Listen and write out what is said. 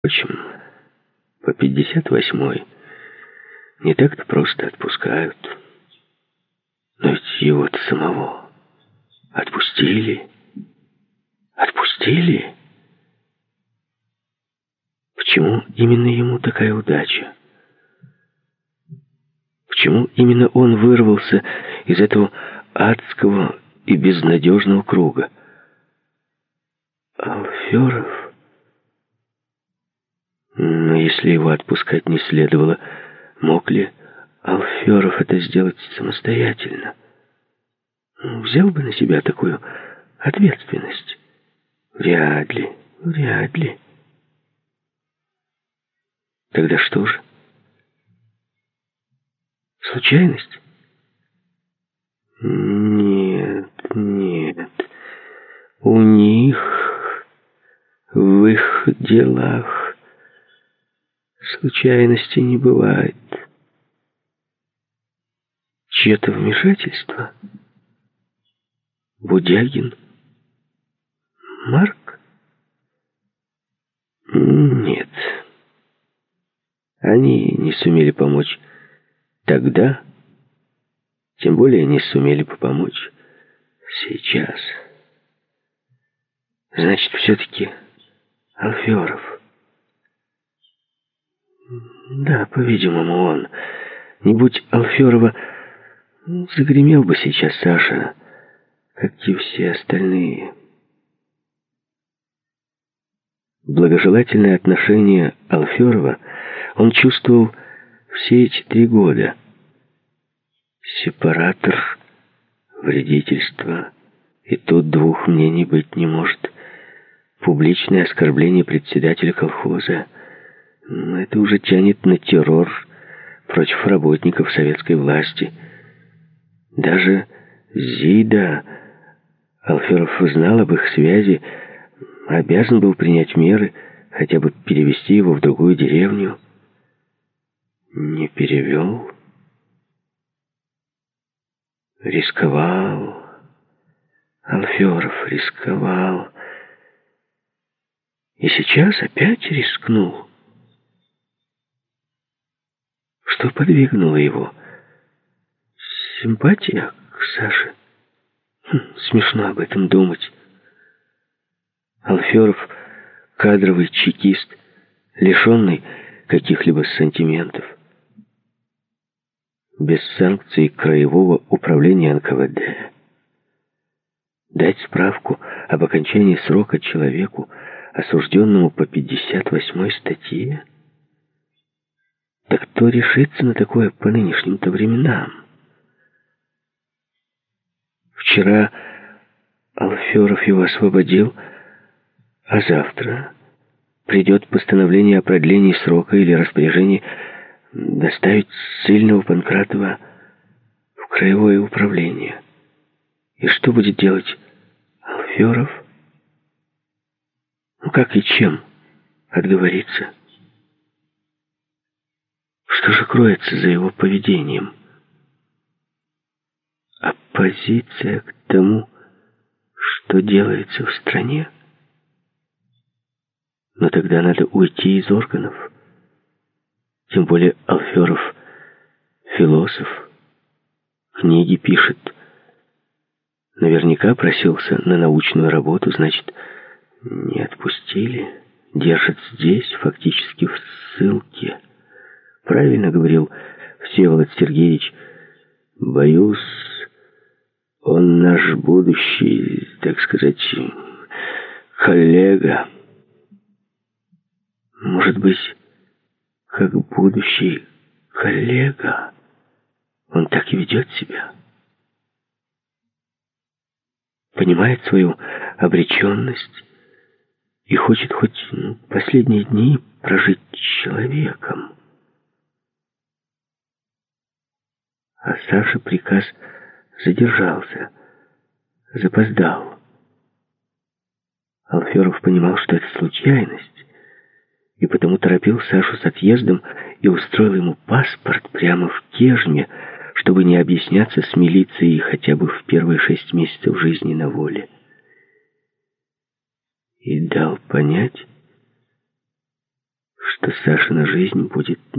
Впрочем, по 58-й не так-то просто отпускают. Но ведь его-то самого отпустили. Отпустили? Почему именно ему такая удача? Почему именно он вырвался из этого адского и безнадежного круга? Алферов? Но если его отпускать не следовало, мог ли Алферов это сделать самостоятельно? Взял бы на себя такую ответственность? Вряд ли, вряд ли. Тогда что же? Случайность? Нет, нет. У них, в их делах, случайности не бывает. Чье-то вмешательство? Будягин? Марк? Нет. Они не сумели помочь тогда, тем более не сумели бы помочь сейчас. Значит, все-таки Алферов. Да, по-видимому, он. Не будь Алферова, загремел бы сейчас Саша, как и все остальные. Благожелательное отношение Алферова он чувствовал все эти 3 года. Сепаратор, вредительство, и тут 2 мнений быть не может. Публичное оскорбление председателя колхоза. Это уже тянет на террор против работников советской власти. Даже Зида, Алферов знал об их связи, обязан был принять меры, хотя бы перевести его в другую деревню. Не перевел. Рисковал. Алферов рисковал. И сейчас опять рискнул. Что подвигнуло его? Симпатия к Саше? Смешно об этом думать. Алферов — кадровый чекист, лишенный каких-либо сантиментов. Без санкций краевого управления НКВД. Дать справку об окончании срока человеку, осужденному по 58-й статье? Так кто решится на такое по нынешним-то временам? Вчера Алферов его освободил, а завтра придет постановление о продлении срока или распоряжение доставить ссыльного Панкратова в краевое управление. И что будет делать Алферов? Как и чем отговориться? Что же кроется за его поведением? Оппозиция к тому, что делается в стране? Но тогда надо уйти из органов. Тем более Алферов философ, книги пишет. Наверняка просился на научную работу, значит, не отпустили. Держат здесь, фактически в ссылке. Правильно говорил Всеволод Сергеевич. Боюсь, он наш будущий, так сказать, коллега. Может быть, как будущий коллега, он так и ведет себя. Понимает свою обреченность и хочет хоть последние дни прожить человеком. А Саша приказ задержался, запоздал. Алферов понимал, что это случайность, и потому торопил Сашу с отъездом и устроил ему паспорт прямо в Кежме, чтобы не объясняться с милицией хотя бы в первые 6 месяцев жизни на воле. И дал понять, что Сашина жизнь будет